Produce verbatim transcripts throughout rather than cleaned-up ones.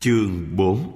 Chương bốn.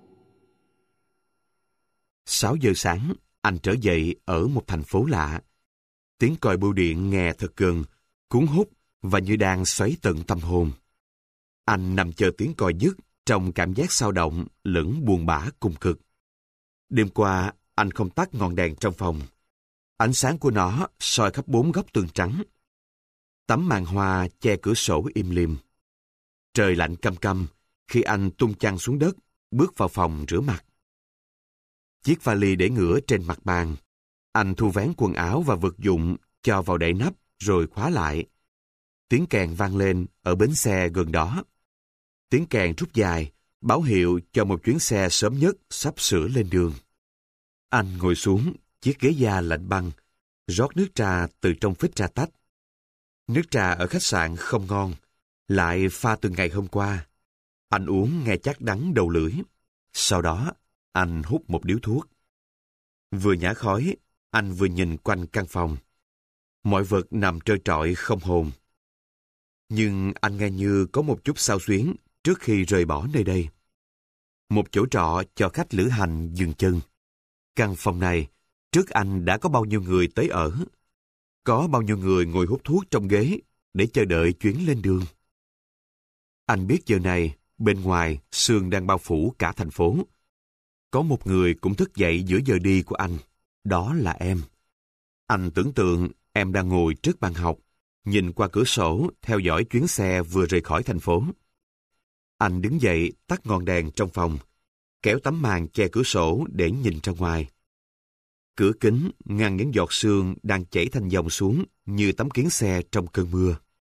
Sáu giờ sáng, anh trở dậy ở một thành phố lạ. Tiếng còi bưu điện nghe thật gần, cuốn hút và như đang xoáy tận tâm hồn. Anh nằm chờ tiếng còi dứt trong cảm giác xao động lẫn buồn bã cùng cực. Đêm qua, anh không tắt ngọn đèn trong phòng. Ánh sáng của nó soi khắp bốn góc tường trắng. Tấm màn hoa che cửa sổ im lìm. Trời lạnh căm căm khi anh tung chăn xuống đất, bước vào phòng rửa mặt. Chiếc vali để ngửa trên mặt bàn. Anh thu vén quần áo và vật dụng, cho vào đậy nắp, rồi khóa lại. Tiếng kèn vang lên ở bến xe gần đó. Tiếng kèn rút dài, báo hiệu cho một chuyến xe sớm nhất sắp sửa lên đường. Anh ngồi xuống chiếc ghế da lạnh băng, rót nước trà từ trong phích trà tách. Nước trà ở khách sạn không ngon, lại pha từ ngày hôm qua. Anh uống nghe chắc đắng đầu lưỡi. Sau đó, anh hút một điếu thuốc. Vừa nhả khói, anh vừa nhìn quanh căn phòng. Mọi vật nằm trơ trọi không hồn. Nhưng anh nghe như có một chút xao xuyến trước khi rời bỏ nơi đây. Một chỗ trọ cho khách lữ hành dừng chân. Căn phòng này, trước anh đã có bao nhiêu người tới ở. Có bao nhiêu người ngồi hút thuốc trong ghế để chờ đợi chuyến lên đường. Anh biết giờ này, bên ngoài, sương đang bao phủ cả thành phố. Có một người cũng thức dậy giữa giờ đi của anh. Đó là em. Anh tưởng tượng em đang ngồi trước bàn học, nhìn qua cửa sổ theo dõi chuyến xe vừa rời khỏi thành phố. Anh đứng dậy tắt ngọn đèn trong phòng, kéo tấm màn che cửa sổ để nhìn ra ngoài. Cửa kính ngăn những giọt sương đang chảy thành dòng xuống như tấm kiến xe trong cơn mưa.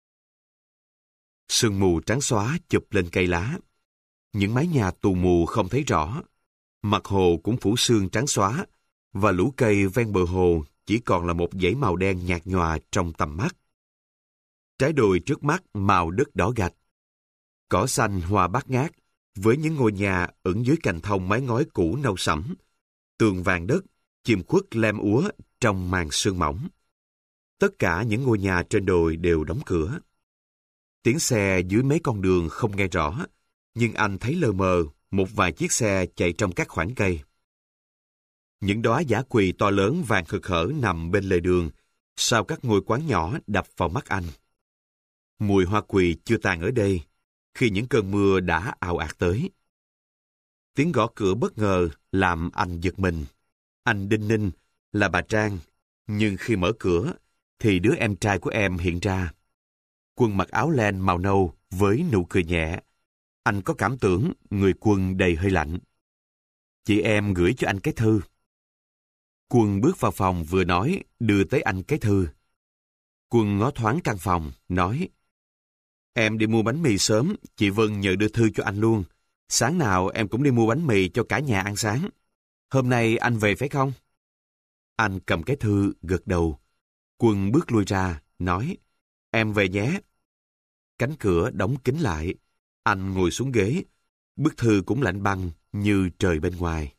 Sương mù trắng xóa chụp lên cây lá. Những mái nhà tù mù không thấy rõ. Mặt hồ cũng phủ sương trắng xóa, và lũ cây ven bờ hồ chỉ còn là một dãy màu đen nhạt nhòa trong tầm mắt. Trái đồi trước mắt màu đất đỏ gạch. Cỏ xanh hoa bát ngát, với những ngôi nhà ẩn dưới cành thông mái ngói cũ nâu sẫm. Tường vàng đất, chìm khuất lem úa trong màn sương mỏng. Tất cả những ngôi nhà trên đồi đều đóng cửa. Tiếng xe dưới mấy con đường không nghe rõ, nhưng anh thấy lờ mờ một vài chiếc xe chạy trong các khoảng cây. Những đóa dã quỳ to lớn vàng khực khởi nằm bên lề đường, sau các ngôi quán nhỏ đập vào mắt anh. Mùi hoa quỳ chưa tàn ở đây, khi những cơn mưa đã ào ạt tới. Tiếng gõ cửa bất ngờ làm anh giật mình. Anh đinh ninh là bà Trang, nhưng khi mở cửa, thì đứa em trai của em hiện ra. Quân mặc áo len màu nâu với nụ cười nhẹ. Anh có cảm tưởng người Quân đầy hơi lạnh. Chị em gửi cho anh cái thư. Quân bước vào phòng vừa nói, đưa tới anh cái thư. Quân ngó thoáng căn phòng, nói: Em đi mua bánh mì sớm, chị Vân nhờ đưa thư cho anh luôn. Sáng nào em cũng đi mua bánh mì cho cả nhà ăn sáng. Hôm nay anh về phải không? Anh cầm cái thư, gật đầu. Quân bước lui ra, nói: Em về nhé. Cánh cửa đóng kín lại. Anh ngồi xuống ghế. Bức thư cũng lạnh băng như trời bên ngoài.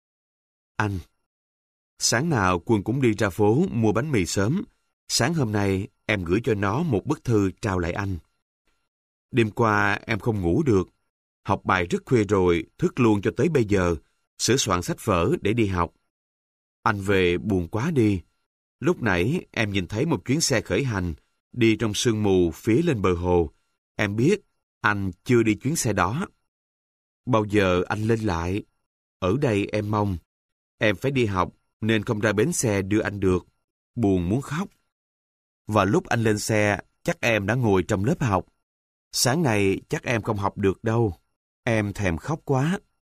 Anh. Sáng nào Quân cũng đi ra phố mua bánh mì sớm. Sáng hôm nay em gửi cho nó một bức thư trao lại anh. Đêm qua em không ngủ được. Học bài rất khuya rồi, thức luôn cho tới bây giờ, sửa soạn sách vở để đi học. Anh về buồn quá đi. Lúc nãy em nhìn thấy một chuyến xe khởi hành, đi trong sương mù phía lên bờ hồ. Em biết anh chưa đi chuyến xe đó. Bao giờ anh lên lại? Ở đây em mong. Em phải đi học nên không ra bến xe đưa anh được. Buồn muốn khóc. Và lúc anh lên xe, chắc em đã ngồi trong lớp học. Sáng nay chắc em không học được đâu. Em thèm khóc quá.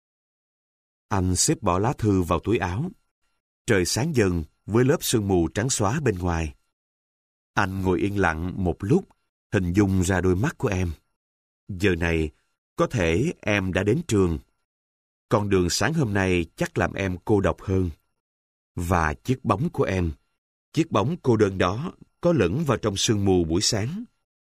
Anh xếp bỏ lá thư vào túi áo. Trời sáng dần với lớp sương mù trắng xóa bên ngoài. Anh ngồi yên lặng một lúc, hình dung ra đôi mắt của em. Giờ này, có thể em đã đến trường. Con đường sáng hôm nay chắc làm em cô độc hơn. Và chiếc bóng của em, chiếc bóng cô đơn đó có lẫn vào trong sương mù buổi sáng.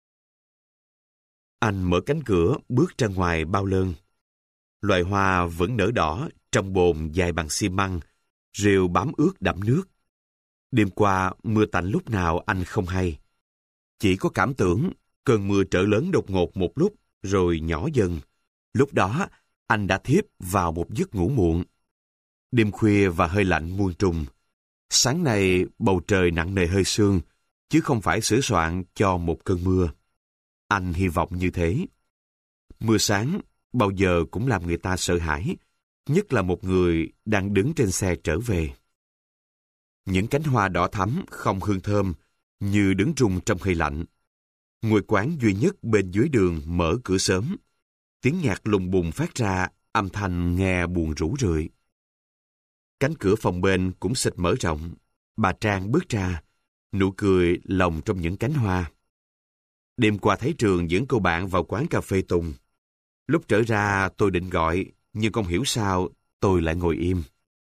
Anh mở cánh cửa bước ra ngoài bao lơn. Loài hoa vẫn nở đỏ trong bồn dài bằng xi măng, rêu bám ướt đẫm nước. Đêm qua mưa tạnh lúc nào anh không hay. Chỉ có cảm tưởng cơn mưa trở lớn đột ngột một lúc rồi nhỏ dần, Lúc đó, anh đã thiếp vào một giấc ngủ muộn. Đêm khuya và hơi lạnh muôn trùng. Sáng nay bầu trời nặng nề hơi sương, chứ không phải sửa soạn cho một cơn mưa. Anh hy vọng như thế. Mưa sáng bao giờ cũng làm người ta sợ hãi, nhất là một người đang đứng trên xe trở về. Những cánh hoa đỏ thắm không hương thơm, như đứng rung trong hơi lạnh. Ngôi quán duy nhất bên dưới đường mở cửa sớm. Tiếng nhạc lùng bùng phát ra, âm thanh nghe buồn rũ rượi. Cánh cửa phòng bên cũng xịt mở rộng. Bà Trang bước ra, nụ cười lồng trong những cánh hoa. Đêm qua thấy Trường dẫn cô bạn vào quán cà phê Tùng. Lúc trở ra tôi định gọi, nhưng không hiểu sao tôi lại ngồi im.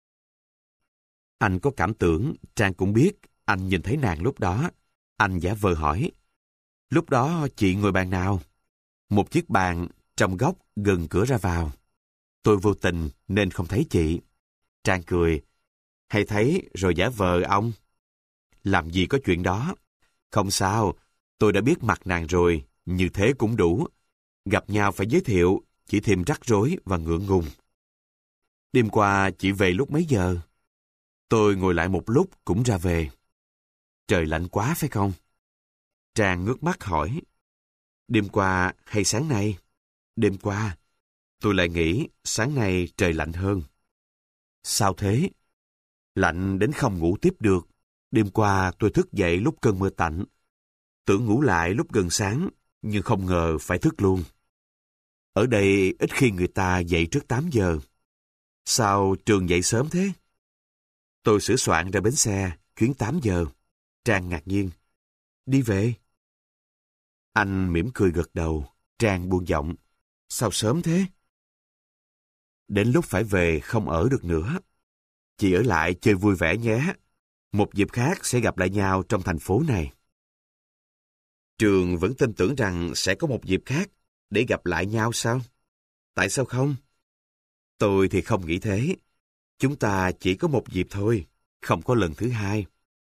Anh có cảm tưởng Trang cũng biết anh nhìn thấy nàng lúc đó. Anh giả vờ hỏi. Lúc đó chị ngồi bàn nào? Một chiếc bàn trong góc gần cửa ra vào. Tôi vô tình nên không thấy chị. Trang cười. Hay thấy rồi giả vờ ông? Làm gì có chuyện đó. Không sao, tôi đã biết mặt nàng rồi, như thế cũng đủ. Gặp nhau phải giới thiệu, chỉ thêm rắc rối và ngượng ngùng. Đêm qua chị về lúc mấy giờ? Tôi ngồi lại một lúc cũng ra về. Trời lạnh quá phải không? Trang ngước mắt hỏi. Đêm qua hay sáng nay? Đêm qua. Tôi lại nghĩ sáng nay trời lạnh hơn. Sao thế? Lạnh đến không ngủ tiếp được. Đêm qua tôi thức dậy lúc cơn mưa tạnh. Tưởng ngủ lại lúc gần sáng, nhưng không ngờ phải thức luôn. Ở đây ít khi người ta dậy trước tám giờ. Sao Trường dậy sớm thế? Tôi sửa soạn ra bến xe, chuyến tám giờ. Trang ngạc nhiên. Đi về? Anh mỉm cười gật đầu. Trang buông giọng. Sao sớm thế? Đến lúc phải về không ở được nữa. Chị ở lại chơi vui vẻ nhé. Một dịp khác sẽ gặp lại nhau trong thành phố này. Trường vẫn tin tưởng rằng sẽ có một dịp khác để gặp lại nhau sao? Tại sao không? Tôi thì không nghĩ thế. Chúng ta chỉ có một dịp thôi, không có lần thứ hai.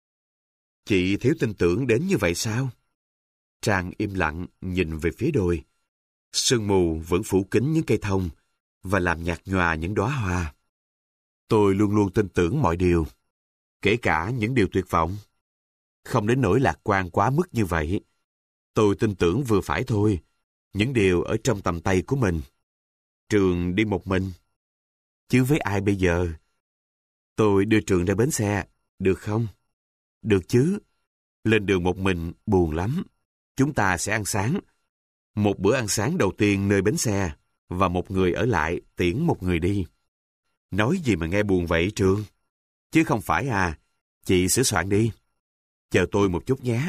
Chị thiếu tin tưởng đến như vậy sao? Trang im lặng nhìn về phía đồi. Sương mù vẫn phủ kín những cây thông và làm nhạt nhòa những đóa hoa. Tôi luôn luôn tin tưởng mọi điều, kể cả những điều tuyệt vọng. Không đến nỗi lạc quan quá mức như vậy. Tôi tin tưởng vừa phải thôi, những điều ở trong tầm tay của mình. Trường đi một mình. Chứ với ai bây giờ? Tôi đưa Trường ra bến xe, được không? Được chứ. Lên đường một mình buồn lắm. Chúng ta sẽ ăn sáng. Một bữa ăn sáng đầu tiên nơi bến xe, và một người ở lại tiễn một người đi. Nói gì mà nghe buồn vậy Trường? Chứ không phải à, chị sửa soạn đi. Chờ tôi một chút nhé.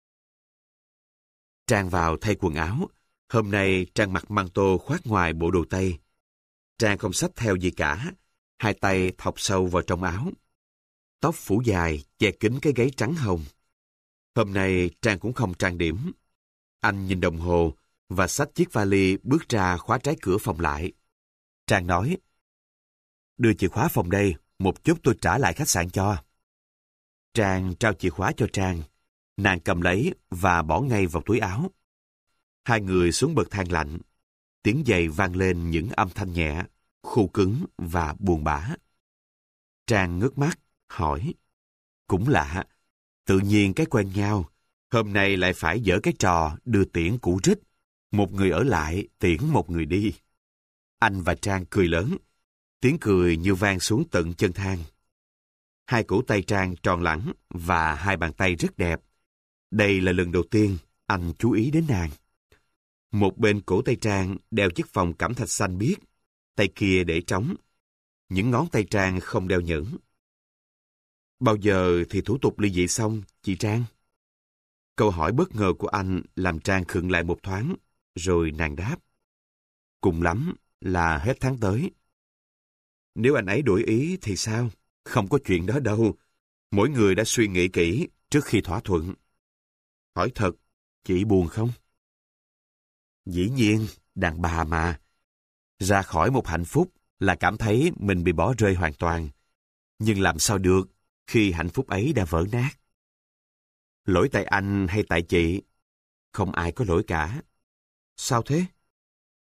Trang vào thay quần áo. Hôm nay Trang mặc măng tô khoác ngoài bộ đồ tây. Trang không xách theo gì cả. Hai tay thọc sâu vào trong áo. Tóc phủ dài, che kín cái gáy trắng hồng. Hôm nay Trang cũng không trang điểm. Anh nhìn đồng hồ và xách chiếc vali bước ra khóa trái cửa phòng lại. Trang nói, đưa chìa khóa phòng đây, một chút tôi trả lại khách sạn cho. Trang trao chìa khóa cho Trang. Nàng cầm lấy và bỏ ngay vào túi áo. Hai người xuống bậc thang lạnh. Tiếng giày vang lên những âm thanh nhẹ, khô cứng và buồn bã. Trang ngước mắt, hỏi. Cũng lạ, tự nhiên cái quen nhau, hôm nay lại phải dở cái trò đưa tiễn cũ rích. Một người ở lại, tiễn một người đi. Anh và Trang cười lớn, tiếng cười như vang xuống tận chân thang. Hai cổ tay Trang tròn lẳng và hai bàn tay rất đẹp. Đây là lần đầu tiên anh chú ý đến nàng. Một bên cổ tay Trang đeo chiếc vòng cẩm thạch xanh biếc, tay kia để trống. Những ngón tay Trang không đeo nhẫn. Bao giờ thì thủ tục ly dị xong, chị Trang? Câu hỏi bất ngờ của anh làm Trang khựng lại một thoáng, rồi nàng đáp. Cùng lắm là hết tháng tới. Nếu anh ấy đổi ý thì sao? Không có chuyện đó đâu. Mỗi người đã suy nghĩ kỹ trước khi thỏa thuận. Hỏi thật, chị buồn không? Dĩ nhiên, đàn bà mà. Ra khỏi một hạnh phúc là cảm thấy mình bị bỏ rơi hoàn toàn. Nhưng làm sao được khi hạnh phúc ấy đã vỡ nát? Lỗi tại anh hay tại chị? Không ai có lỗi cả. Sao thế?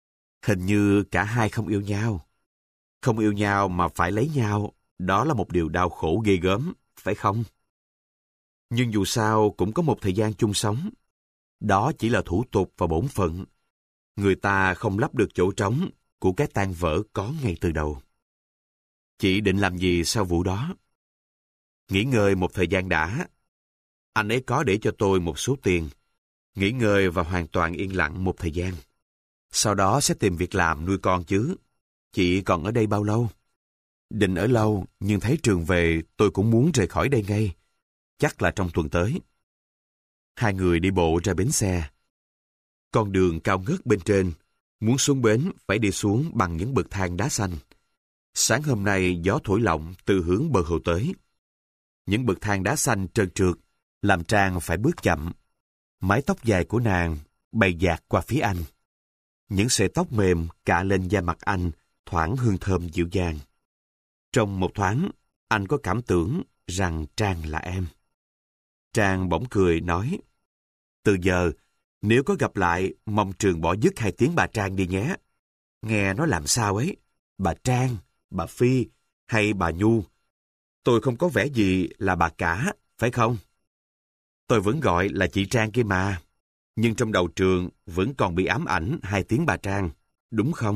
Hình như cả hai không yêu nhau. Không yêu nhau mà phải lấy nhau, đó là một điều đau khổ ghê gớm, phải không? Nhưng dù sao cũng có một thời gian chung sống. Đó chỉ là thủ tục và bổn phận. Người ta không lấp được chỗ trống của cái tan vỡ có ngay từ đầu. Chị định làm gì sau vụ đó? Nghỉ ngơi một thời gian đã. Anh ấy có để cho tôi một số tiền. Nghỉ ngơi và hoàn toàn yên lặng một thời gian. Sau đó sẽ tìm việc làm nuôi con chứ. Chị còn ở đây bao lâu? Định ở lâu, nhưng thấy Trường về tôi cũng muốn rời khỏi đây ngay. Chắc là trong tuần tới. Hai người đi bộ ra bến xe. Con đường cao ngất bên trên, muốn xuống bến phải đi xuống bằng những bậc thang đá xanh. Sáng hôm nay gió thổi lộng từ hướng bờ hồ tới. Những bậc thang đá xanh trơn trượt, làm Trang phải bước chậm. Mái tóc dài của nàng bay dạt qua phía anh. Những sợi tóc mềm cạ lên da mặt anh, thoảng hương thơm dịu dàng. Trong một thoáng, anh có cảm tưởng rằng Trang là em. Trang bỗng cười nói, từ giờ, nếu có gặp lại, mong Trường bỏ dứt hai tiếng bà Trang đi nhé. Nghe nó làm sao ấy, bà Trang, bà Phi hay bà Nhu. Tôi không có vẻ gì là bà cả, phải không? Tôi vẫn gọi là chị Trang kia mà. Nhưng trong đầu Trường vẫn còn bị ám ảnh hai tiếng bà Trang, đúng không?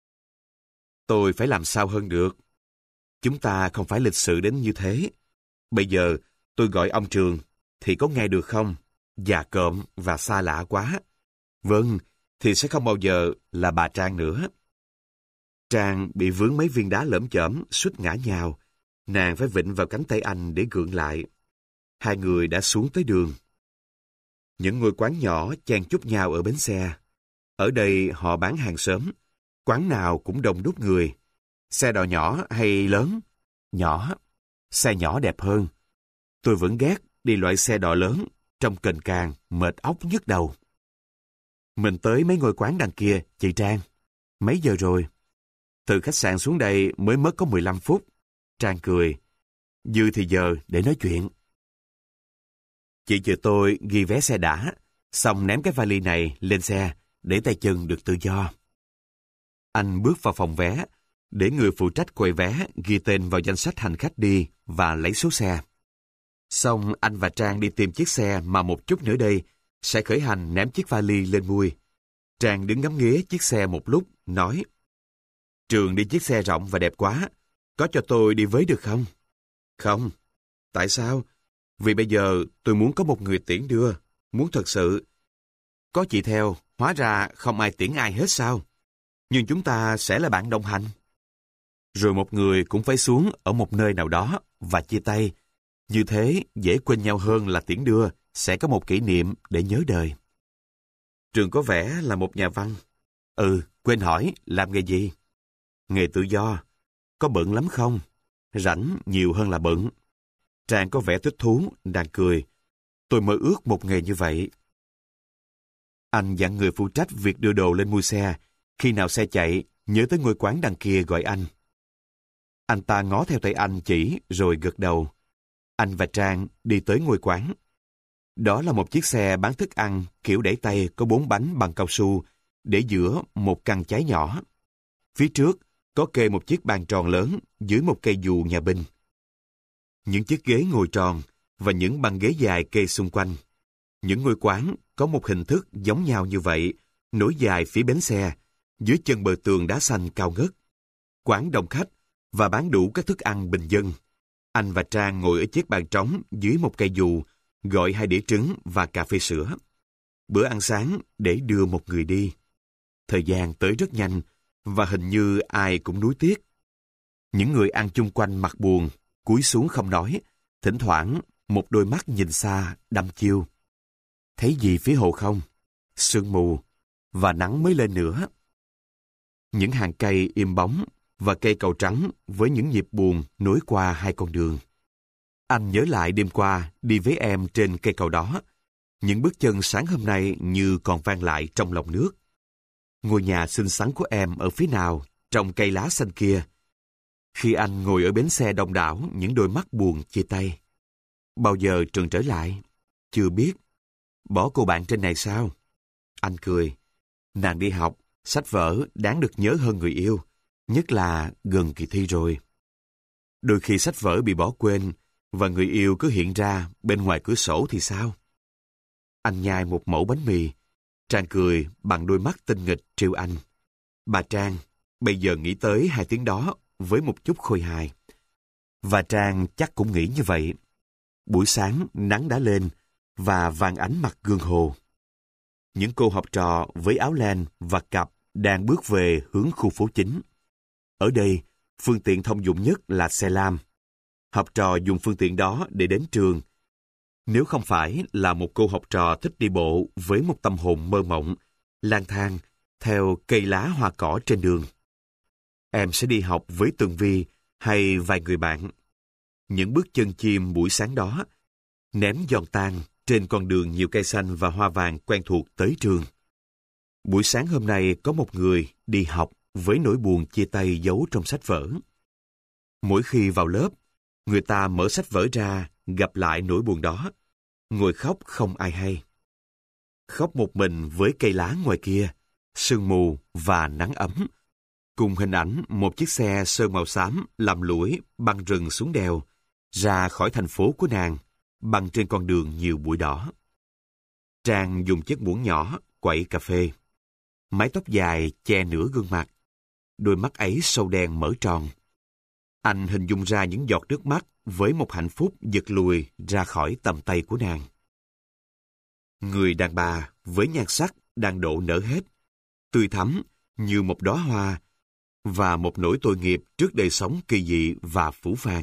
Tôi phải làm sao hơn được. Chúng ta không phải lịch sự đến như thế. Bây giờ tôi gọi ông Trường thì có nghe được không? Già cộm và xa lạ quá. Vâng, thì sẽ không bao giờ là bà Trang nữa. Trang bị vướng mấy viên đá lởm chởm, suýt ngã nhào. Nàng phải vịn vào cánh tay anh để gượng lại. Hai người đã xuống tới đường. Những ngôi quán nhỏ chen chúc nhau ở bến xe. Ở đây họ bán hàng sớm. Quán nào cũng đông đúc người. Xe đò nhỏ hay lớn? Nhỏ. Xe nhỏ đẹp hơn. Tôi vẫn ghét đi loại xe đò lớn, trông cành càng, mệt óc nhức đầu. Mình tới mấy ngôi quán đằng kia, chị Trang. Mấy giờ rồi? Từ khách sạn xuống đây mới mất có mười lăm phút. Trang cười. Dư thì giờ để nói chuyện. Chị chờ tôi ghi vé xe đã, xong ném cái vali này lên xe, để tay chân được tự do. Anh bước vào phòng vé, để người phụ trách quầy vé ghi tên vào danh sách hành khách đi và lấy số xe. Xong anh và Trang đi tìm chiếc xe mà một chút nữa đây sẽ khởi hành ném chiếc vali lên mui. Trang đứng ngắm nghía chiếc xe một lúc, nói: Trường đi chiếc xe rộng và đẹp quá, có cho tôi đi với được không? Không. Tại sao? Vì bây giờ tôi muốn có một người tiễn đưa, muốn thật sự. Có chị theo, hóa ra không ai tiễn ai hết sao? Nhưng chúng ta sẽ là bạn đồng hành. Rồi một người cũng phải xuống ở một nơi nào đó và chia tay. Như thế dễ quên nhau hơn là tiễn đưa, sẽ có một kỷ niệm để nhớ đời. Trường có vẻ là một nhà văn. Ừ, quên hỏi, làm nghề gì? Nghề tự do. Có bận lắm không? Rảnh nhiều hơn là bận. Trang có vẻ thích thú, đang cười. Tôi mơ ước một nghề như vậy. Anh dặn người phụ trách việc đưa đồ lên mui xe. Khi nào xe chạy, nhớ tới ngôi quán đằng kia gọi anh. Anh ta ngó theo tay anh chỉ rồi gật đầu. Anh và Trang đi tới ngôi quán. Đó là một chiếc xe bán thức ăn kiểu đẩy tay có bốn bánh bằng cao su để giữa một căn cháy nhỏ. Phía trước có kê một chiếc bàn tròn lớn dưới một cây dù nhà binh. Những chiếc ghế ngồi tròn và những băng ghế dài kê xung quanh. Những ngôi quán có một hình thức giống nhau như vậy, nối dài phía bến xe, dưới chân bờ tường đá xanh cao ngất. Quán đông khách và bán đủ các thức ăn bình dân. Anh và Trang ngồi ở chiếc bàn trống dưới một cây dù, gọi hai đĩa trứng và cà phê sữa. Bữa ăn sáng để đưa một người đi. Thời gian tới rất nhanh, và hình như ai cũng nuối tiếc. Những người ăn chung quanh mặt buồn, cúi xuống không nói, thỉnh thoảng một đôi mắt nhìn xa, đăm chiêu. Thấy gì phía hồ không? Sương mù, và nắng mới lên nữa. Những hàng cây im bóng, và cây cầu trắng với những nhịp buồn nối qua hai con đường. Anh nhớ lại đêm qua đi với em trên cây cầu đó. Những bước chân sáng hôm nay như còn vang lại trong lòng nước. Ngôi nhà xinh xắn của em ở phía nào, trong cây lá xanh kia. Khi anh ngồi ở bến xe đông đảo, những đôi mắt buồn chia tay. Bao giờ Trường trở lại? Chưa biết. Bỏ cô bạn trên này sao? Anh cười. Nàng đi học, sách vở đáng được nhớ hơn người yêu, nhất là gần kỳ thi rồi. Đôi khi sách vở bị bỏ quên và người yêu cứ hiện ra bên ngoài cửa sổ thì sao? Anh nhai một mẩu bánh mì. Trang cười bằng đôi mắt tinh nghịch trêu anh. Bà Trang bây giờ nghĩ tới hai tiếng đó với một chút khôi hài. Và Trang chắc cũng nghĩ như vậy. Buổi sáng nắng đã lên và vàng ánh mặt gương hồ. Những cô học trò với áo len và cặp đang bước về hướng khu phố chính. Ở đây, phương tiện thông dụng nhất là xe lam. Học trò dùng phương tiện đó để đến trường. Nếu không phải là một cô học trò thích đi bộ với một tâm hồn mơ mộng, lang thang theo cây lá hoa cỏ trên đường, em sẽ đi học với Tường Vi hay vài người bạn. Những bước chân chim buổi sáng đó ném giòn tan trên con đường nhiều cây xanh và hoa vàng quen thuộc tới trường. Buổi sáng hôm nay có một người đi học với nỗi buồn chia tay giấu trong sách vở. Mỗi khi vào lớp, người ta mở sách vở ra gặp lại nỗi buồn đó, ngồi khóc không ai hay. Khóc một mình với cây lá ngoài kia, sương mù và nắng ấm, cùng hình ảnh một chiếc xe sơn màu xám làm lũi băng rừng xuống đèo, ra khỏi thành phố của nàng, băng trên con đường nhiều bụi đỏ. Trang dùng chiếc muỗng nhỏ quậy cà phê. Mái tóc dài che nửa gương mặt, đôi mắt ấy sâu đen mở tròn. Anh hình dung ra những giọt nước mắt với một hạnh phúc giật lùi ra khỏi tầm tay của nàng. Người đàn bà với nhan sắc đang độ nở hết, tươi thắm như một đóa hoa và một nỗi tội nghiệp trước đời sống kỳ dị và phũ phàng.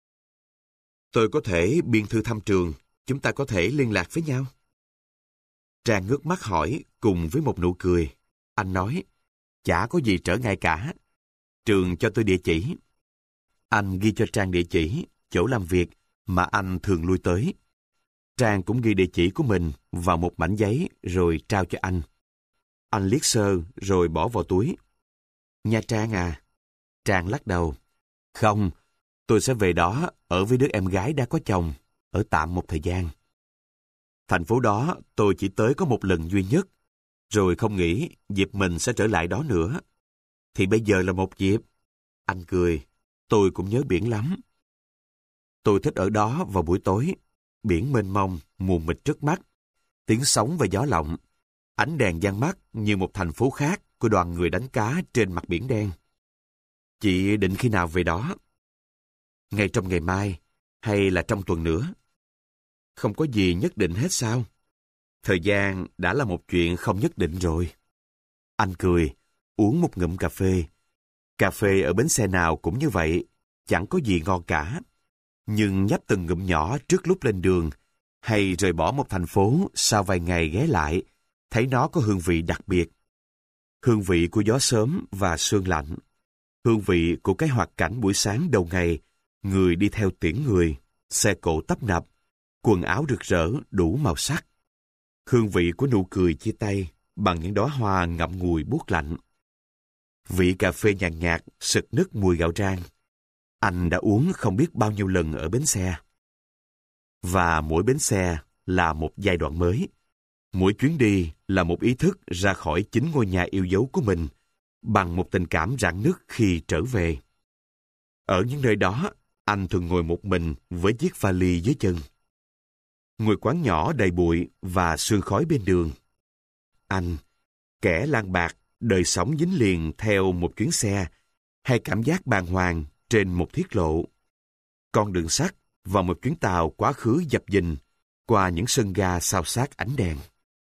Tôi có thể biên thư thăm trường, chúng ta có thể liên lạc với nhau. Trang ngước mắt hỏi cùng với một nụ cười. Anh nói, chả có gì trở ngại cả. Trường cho tôi địa chỉ. Anh ghi cho Trang địa chỉ, chỗ làm việc mà anh thường lui tới. Trang cũng ghi địa chỉ của mình vào một mảnh giấy rồi trao cho anh. Anh liếc sơ rồi bỏ vào túi. Nha Trang à? Trang lắc đầu. Không, tôi sẽ về đó ở với đứa em gái đã có chồng, ở tạm một thời gian. Thành phố đó tôi chỉ tới có một lần duy nhất, rồi không nghĩ dịp mình sẽ trở lại đó nữa. Thì bây giờ là một dịp. Anh cười, tôi cũng nhớ biển lắm. Tôi thích ở đó vào buổi tối, biển mênh mông, mù mịt trước mắt, tiếng sóng và gió lộng, ánh đèn giăng mắt như một thành phố khác của đoàn người đánh cá trên mặt biển đen. Chị định khi nào về đó? Ngay trong ngày mai, hay là trong tuần nữa? Không có gì nhất định hết sao? Thời gian đã là một chuyện không nhất định rồi. Anh cười, uống một ngụm cà phê. Cà phê ở bến xe nào cũng như vậy, chẳng có gì ngon cả. Nhưng nhấp từng ngụm nhỏ trước lúc lên đường, hay rời bỏ một thành phố sau vài ngày ghé lại, thấy nó có hương vị đặc biệt. Hương vị của gió sớm và sương lạnh. Hương vị của cái hoạt cảnh buổi sáng đầu ngày, người đi theo tiễn người, xe cộ tấp nập, quần áo rực rỡ đủ màu sắc. Hương vị của nụ cười chia tay bằng những đóa hoa ngậm ngùi buốt lạnh. Vị cà phê nhàn nhạt sực nức mùi gạo rang. Anh đã uống không biết bao nhiêu lần ở bến xe. Và mỗi bến xe là một giai đoạn mới. Mỗi chuyến đi là một ý thức ra khỏi chính ngôi nhà yêu dấu của mình, bằng một tình cảm rạn nứt khi trở về. Ở những nơi đó, anh thường ngồi một mình với chiếc vali dưới chân. Ngôi quán nhỏ đầy bụi và sương khói bên đường. Anh, kẻ lang bạc, đời sống dính liền theo một chuyến xe, hay cảm giác bàng hoàng trên một thiết lộ. Con đường sắt và một chuyến tàu quá khứ dập dình qua những sân ga xao xát ánh đèn.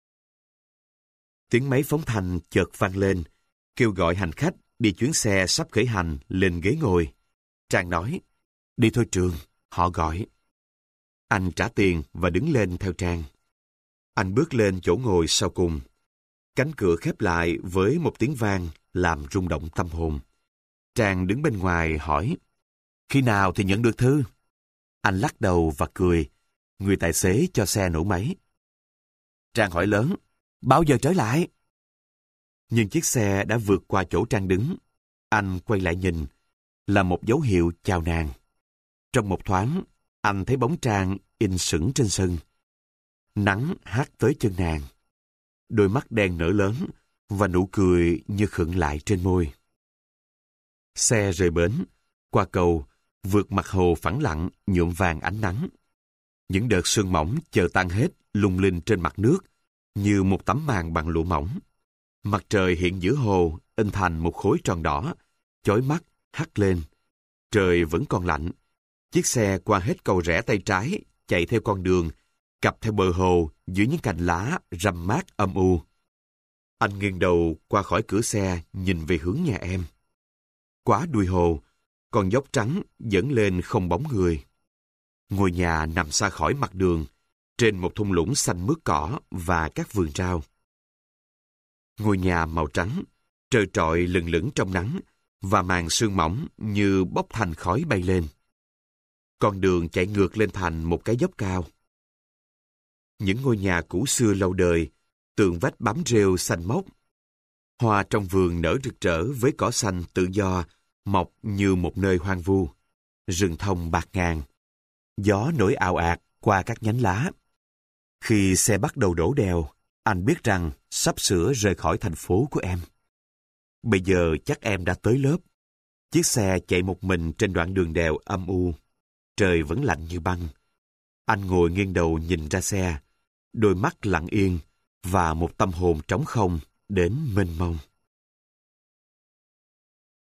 Tiếng máy phóng thanh chợt vang lên, kêu gọi hành khách đi chuyến xe sắp khởi hành lên ghế ngồi. Trang nói, đi thôi Trường, họ gọi. Anh trả tiền và đứng lên theo Trang. Anh bước lên chỗ ngồi sau cùng. Cánh cửa khép lại với một tiếng vang làm rung động tâm hồn. Trang đứng bên ngoài hỏi, khi nào thì nhận được thư? Anh lắc đầu và cười. Người tài xế cho xe nổ máy. Trang hỏi lớn, bao giờ trở lại? Nhưng chiếc xe đã vượt qua chỗ Trang đứng. Anh quay lại nhìn, là một dấu hiệu chào nàng. Trong một thoáng, anh thấy bóng Trang in sững trên sân. Nắng hắt tới chân nàng. Đôi mắt đen nở lớn, và nụ cười như khựng lại trên môi. Xe rời bến, qua cầu, vượt mặt hồ phẳng lặng nhuộm vàng ánh nắng. Những đợt sương mỏng chờ tan hết lung linh trên mặt nước như một tấm màn bằng lụa mỏng. Mặt trời hiện giữa hồ in thành một khối tròn đỏ, chói mắt hắt lên. Trời vẫn còn lạnh. Chiếc xe qua hết cầu rẽ tay trái, chạy theo con đường, cặp theo bờ hồ giữa những cành lá râm mát âm u. Anh nghiêng đầu qua khỏi cửa xe nhìn về hướng nhà em. Quá đuôi hồ, con dốc trắng dẫn lên không bóng người. Ngôi nhà nằm xa khỏi mặt đường, trên một thung lũng xanh mướt cỏ và các vườn rau. Ngôi nhà màu trắng, trơ trọi lừng lững trong nắng, và màn sương mỏng như bốc thành khói bay lên. Con đường chạy ngược lên thành một cái dốc cao. Những ngôi nhà cũ xưa lâu đời, tường vách bám rêu xanh mốc. Hoa trong vườn nở rực rỡ với cỏ xanh tự do, mọc như một nơi hoang vu. Rừng thông bạt ngàn. Gió nổi ào ạt qua các nhánh lá. Khi xe bắt đầu đổ đèo, anh biết rằng sắp sửa rời khỏi thành phố của em. Bây giờ chắc em đã tới lớp. Chiếc xe chạy một mình trên đoạn đường đèo âm u. Trời vẫn lạnh như băng. Anh ngồi nghiêng đầu nhìn ra xe, đôi mắt lặng yên và một tâm hồn trống không đến mênh mông.